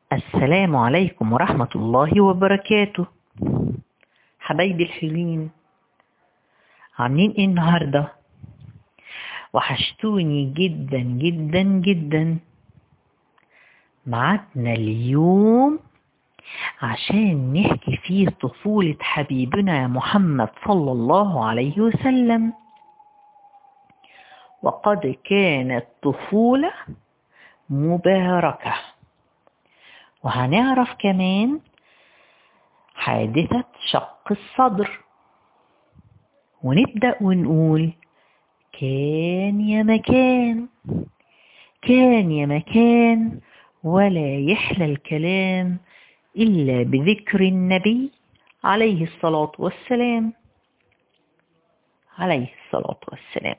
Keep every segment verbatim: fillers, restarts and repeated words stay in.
السلام عليكم ورحمة الله وبركاته. حبايبي الحلوين، عاملين ايه النهاردة؟ وحشتوني جدا جدا جدا. معادنا اليوم عشان نحكي فيه طفولة حبيبنا محمد صلى الله عليه وسلم. وقد كانت طفولة مباركة. وهنعرف كمان حادثة شق الصدر، ونبدأ ونقول كان يا مكان، كان يا مكان، ولا يحلى الكلام إلا بذكر النبي عليه الصلاة والسلام عليه الصلاة والسلام.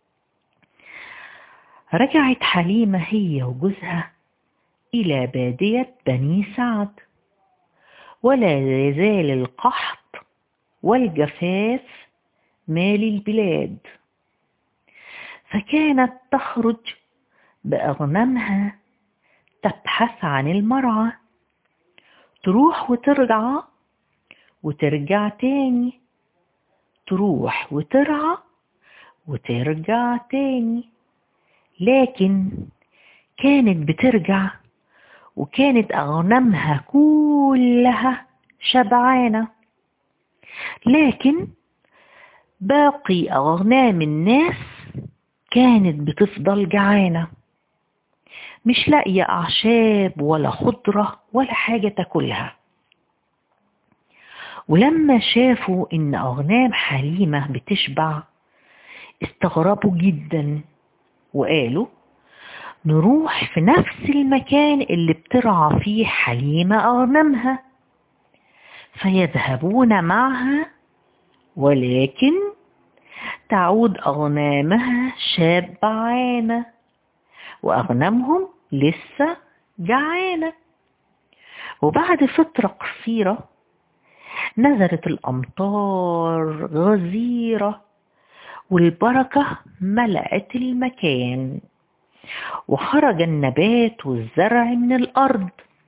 رجعت حليمة هي وجوزها إلى بادية بني سعد، ولا يزال القحط والجفاف مال البلاد، فكانت تخرج بأغنامها تبحث عن المرعى، تروح وترجع وترجع تاني، تروح وترعى وترجع تاني. لكن كانت بترجع وكانت أغنامها كلها شبعانة، لكن باقي أغنام الناس كانت بتفضل جعانة، مش لاقية أعشاب ولا خضرة ولا حاجة تاكلها. ولما شافوا إن أغنام حليمة بتشبع استغربوا جدا، وقالوا نروح في نفس المكان اللي بترعى فيه حليمة أغنامها. فيذهبون معها، ولكن تعود أغنامها شبعانة وأغنامهم لسه جعانة. وبعد فترة قصيرة نزلت الأمطار غزيرة، والبركة ملأت المكان، وخرج النبات والزرع من الأرض،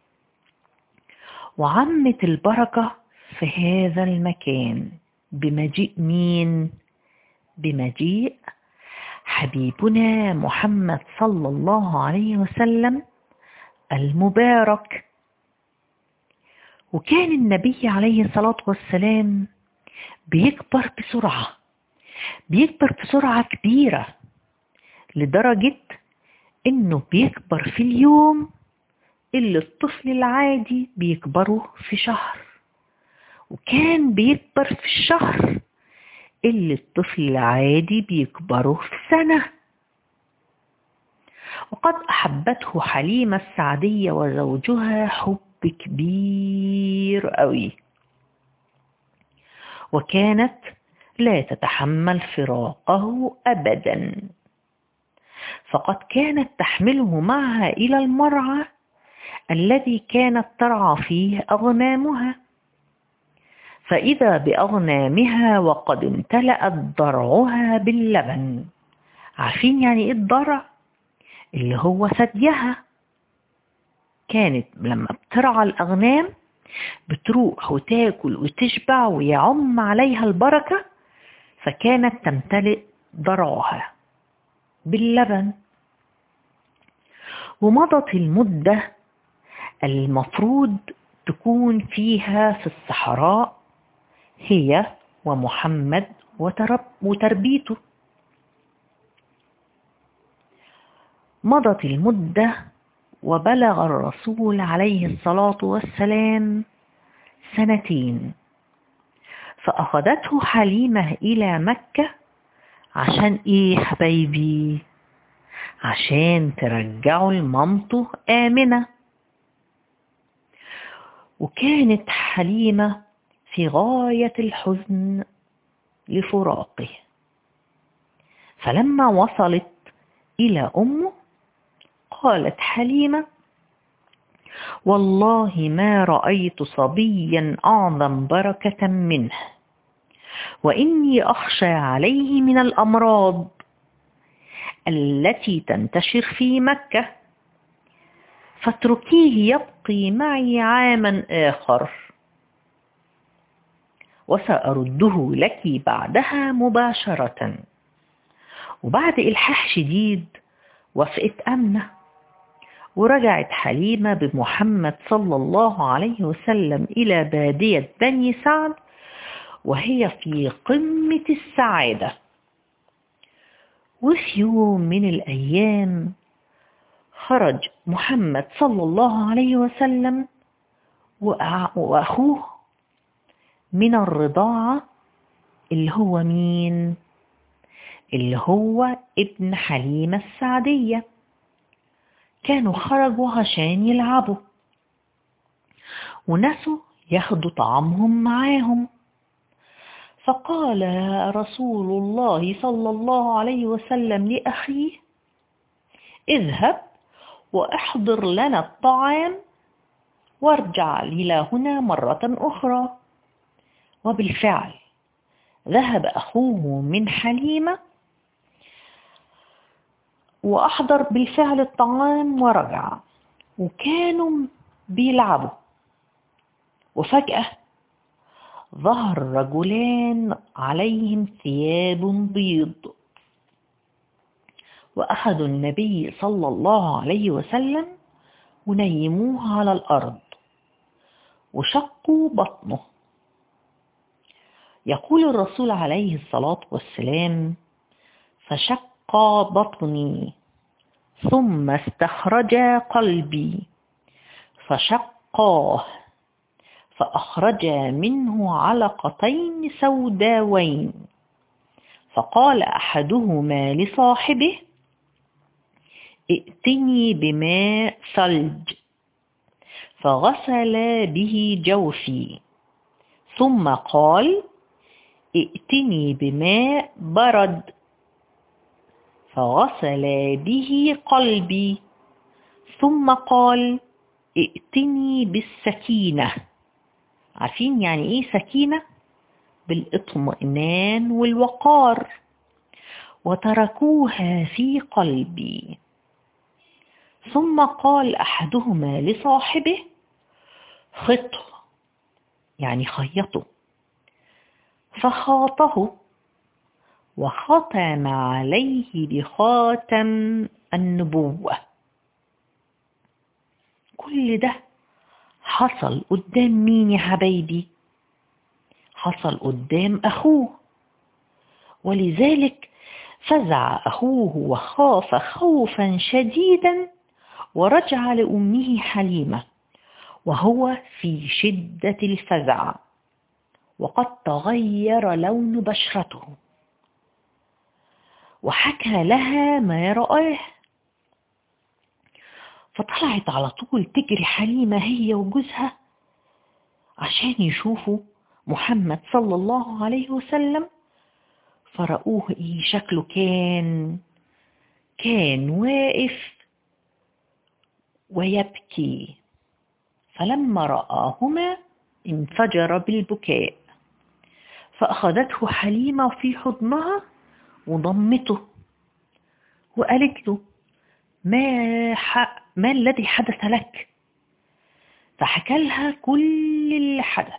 وعمت البركة في هذا المكان بمجيء مين؟ بمجيء حبيبنا محمد صلى الله عليه وسلم المبارك. وكان النبي عليه الصلاة والسلام بيكبر بسرعة، بيكبر بسرعة كبيرة، لدرجة إنه بيكبر في اليوم اللي الطفل العادي بيكبره في شهر، وكان بيكبر في الشهر اللي الطفل العادي بيكبره في سنة. وقد أحبته حليمة السعدية وزوجها حب كبير قوي، وكانت لا تتحمل فراقه أبدا، فقد كانت تحمله معها إلى المرعى الذي كانت ترعى فيه أغنامها، فإذا بأغنامها وقد امتلأت ضرعها باللبن. عارفين يعني إيه الضرع؟ اللي هو ثديها. كانت لما بترعى الأغنام بتروح وتاكل وتشبع ويعم عليها البركة، فكانت تمتلئ ضرعها باللبن. ومضت المدة المفروض تكون فيها في الصحراء هي ومحمد وتربيته. مضت المدة وبلغ الرسول عليه الصلاة والسلام سنتين، فأخذته حليمة إلى مكة. عشان إيه حبايبي؟ عشان ترجعوا لمامته آمنة. وكانت حليمة في غاية الحزن لفراقه، فلما وصلت إلى أمه قالت حليمة والله ما رأيت صبيا أعظم بركة منه، وإني أخشى عليه من الأمراض التي تنتشر في مكة، فاتركيه يبقي معي عاما آخر وسأرده لك بعدها مباشرة. وبعد إلحاح شديد وافقت آمنة، ورجعت حليمة بمحمد صلى الله عليه وسلم إلى بادية بني سعد وهي في قمة السعادة. وفي يوم من الأيام خرج محمد صلى الله عليه وسلم وأخوه من الرضاعة، اللي هو مين؟ اللي هو ابن حليمة السعدية. كانوا خرجوا عشان يلعبوا ونسوا ياخدوا طعامهم معاهم. فقال رسول الله صلى الله عليه وسلم لأخيه: اذهب واحضر لنا الطعام وارجع إلى هنا مرة أخرى. وبالفعل ذهب أخوه من حليمة وأحضر بالفعل الطعام ورجع، وكانوا بيلعبوا. وفجأة ظهر رجلان عليهم ثياب بيض، وأخذوا النبي صلى الله عليه وسلم ونيموه على الأرض وشقوا بطنه. يقول الرسول عليه الصلاة والسلام: فشق بطني ثم استخرج قلبي فشقاه فأخرج منه علقتين سوداوين. فقال أحدهما لصاحبه: ائتني بماء ثلج، فغسل به جوفي، ثم قال: ائتني بماء برد، فغسل به قلبي، ثم قال: ائتني بالسكينة. عارفين يعني ايه سكينة؟ بالاطمئنان والوقار. وتركوها في قلبي. ثم قال أحدهما لصاحبه: خطه، يعني خيطه. فخاطه وختم عليه بخاتم النبوة. كل ده حصل قدام مين يا حبايبي؟ حصل قدام أخوه. ولذلك فزع أخوه وخاف خوفا شديدا ورجع لأمه حليمة وهو في شدة الفزع، وقد تغير لون بشرته، وحكى لها ما رآه. فطلعت على طول تجري حليمة هي وجوزها عشان يشوفوا محمد صلى الله عليه وسلم. فرأوه ايه شكله؟ كان كان واقف ويبكي. فلما رآهما انفجر بالبكاء، فأخذته حليمة في حضنها وضمته وقالت له: ما, ح... ما الذي حدث لك؟ فحكى لها كل اللي حدث.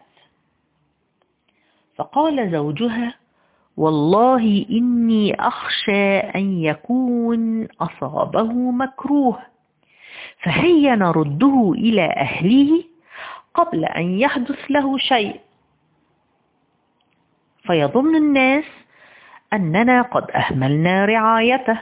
فقال زوجها: والله إني أخشى أن يكون أصابه مكروه، فهيا نرده إلى أهله قبل أن يحدث له شيء، فيظن الناس أننا قد أهملنا رعايته.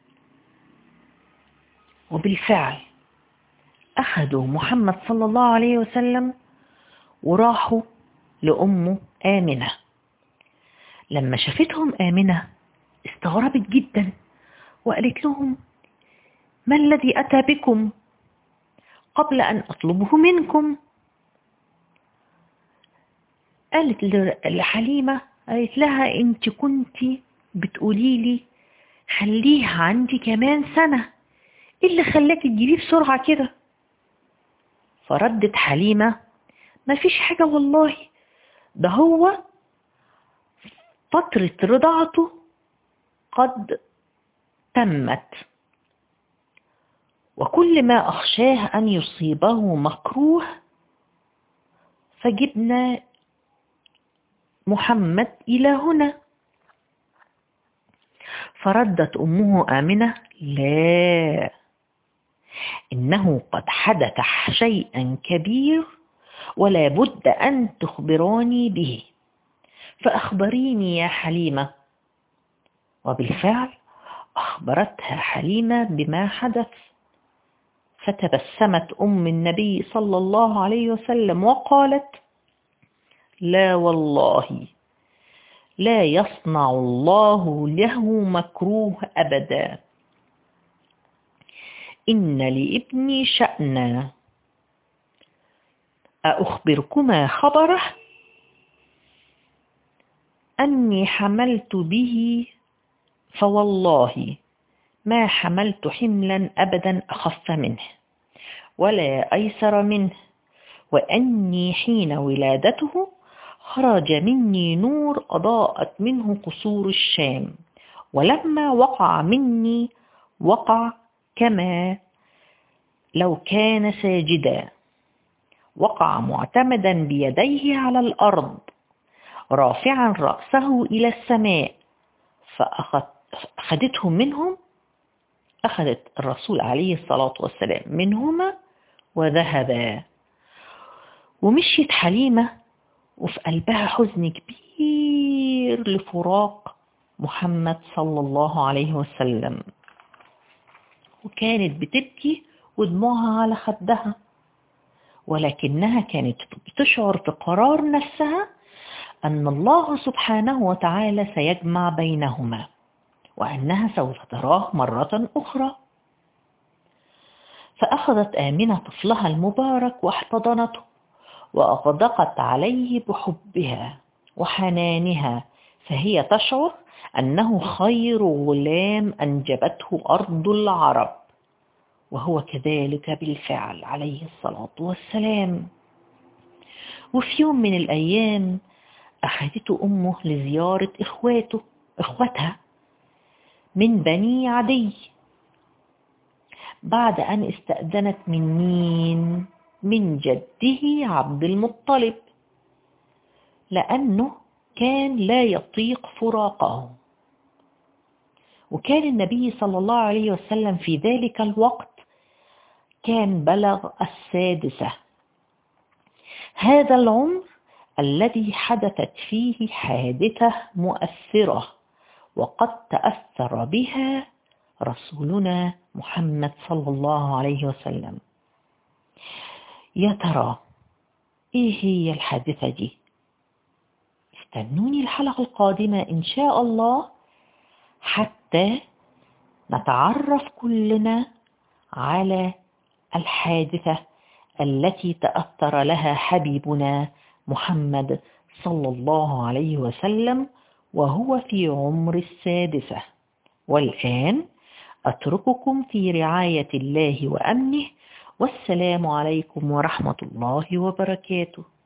وبالفعل أخذوا محمد صلى الله عليه وسلم وراحوا لأمه آمنة. لما شافتهم آمنة استغربت جدا وقالت لهم: ما الذي أتى بكم قبل أن أطلبه منكم؟ قالت لحليمة، قالت لها: أنت كنت بتقولي لي خليه عندي كمان سنة، إيه اللي خلاك تجيبيه بسرعة كده؟ فردت حليمة: ما فيش حاجة والله، ده هو فترة رضاعته قد تمت وكل ما أخشاه أن يصيبه مكروه فجبنا محمد إلى هنا. فردت أمه آمنة: لا، إنه قد حدث شيئا كبير ولا بد أن تخبراني به، فأخبريني يا حليمة. وبالفعل أخبرتها حليمة بما حدث. فتبسمت أم النبي صلى الله عليه وسلم وقالت: لا والله، لا يصنع الله له مكروه أبدا، إن لابني شأنا، أخبركما خبره أني حملت به، فوالله ما حملت حملا أبدا أخف منه ولا أيسر منه، وأني حين ولادته خرج مني نور أضاءت منه قصور الشام، ولما وقع مني وقع كما لو كان ساجدا، وقع معتمدا بيديه على الأرض رافعا رأسه إلى السماء، فأخذته منهم أخذت الرسول عليه الصلاة والسلام منهما وذهبا. ومشيت حليمة وفي قلبها حزن كبير لفراق محمد صلى الله عليه وسلم، وكانت بتبكي ودموعها على خدها، ولكنها كانت بتشعر في قرار نفسها أن الله سبحانه وتعالى سيجمع بينهما، وأنها سوف تراه مرة أخرى. فأخذت آمنة طفلها المبارك واحتضنته وأغدقت عليه بحبها وحنانها، فهي تشعر أنه خير غلام أنجبته أرض العرب، وهو كذلك بالفعل عليه الصلاة والسلام. وفي يوم من الأيام أخذته أمه لزيارة إخواته إخوتها من بني عدي، بعد أن استأذنت من مين؟ من جده عبد المطلب، لأنه كان لا يطيق فراقه. وكان النبي صلى الله عليه وسلم في ذلك الوقت كان بلغ السادسة، هذا العمر الذي حدثت فيه حادثة مؤثرة وقد تأثر بها رسولنا محمد صلى الله عليه وسلم. يا ترى ايه هي الحادثة دي؟ استنوني الحلقة القادمة إن شاء الله حتى نتعرف كلنا على الحادثة التي تأثر لها حبيبنا محمد صلى الله عليه وسلم وهو في عمر السادسة. والآن أترككم في رعاية الله وأمنه، والسلام عليكم ورحمة الله وبركاته.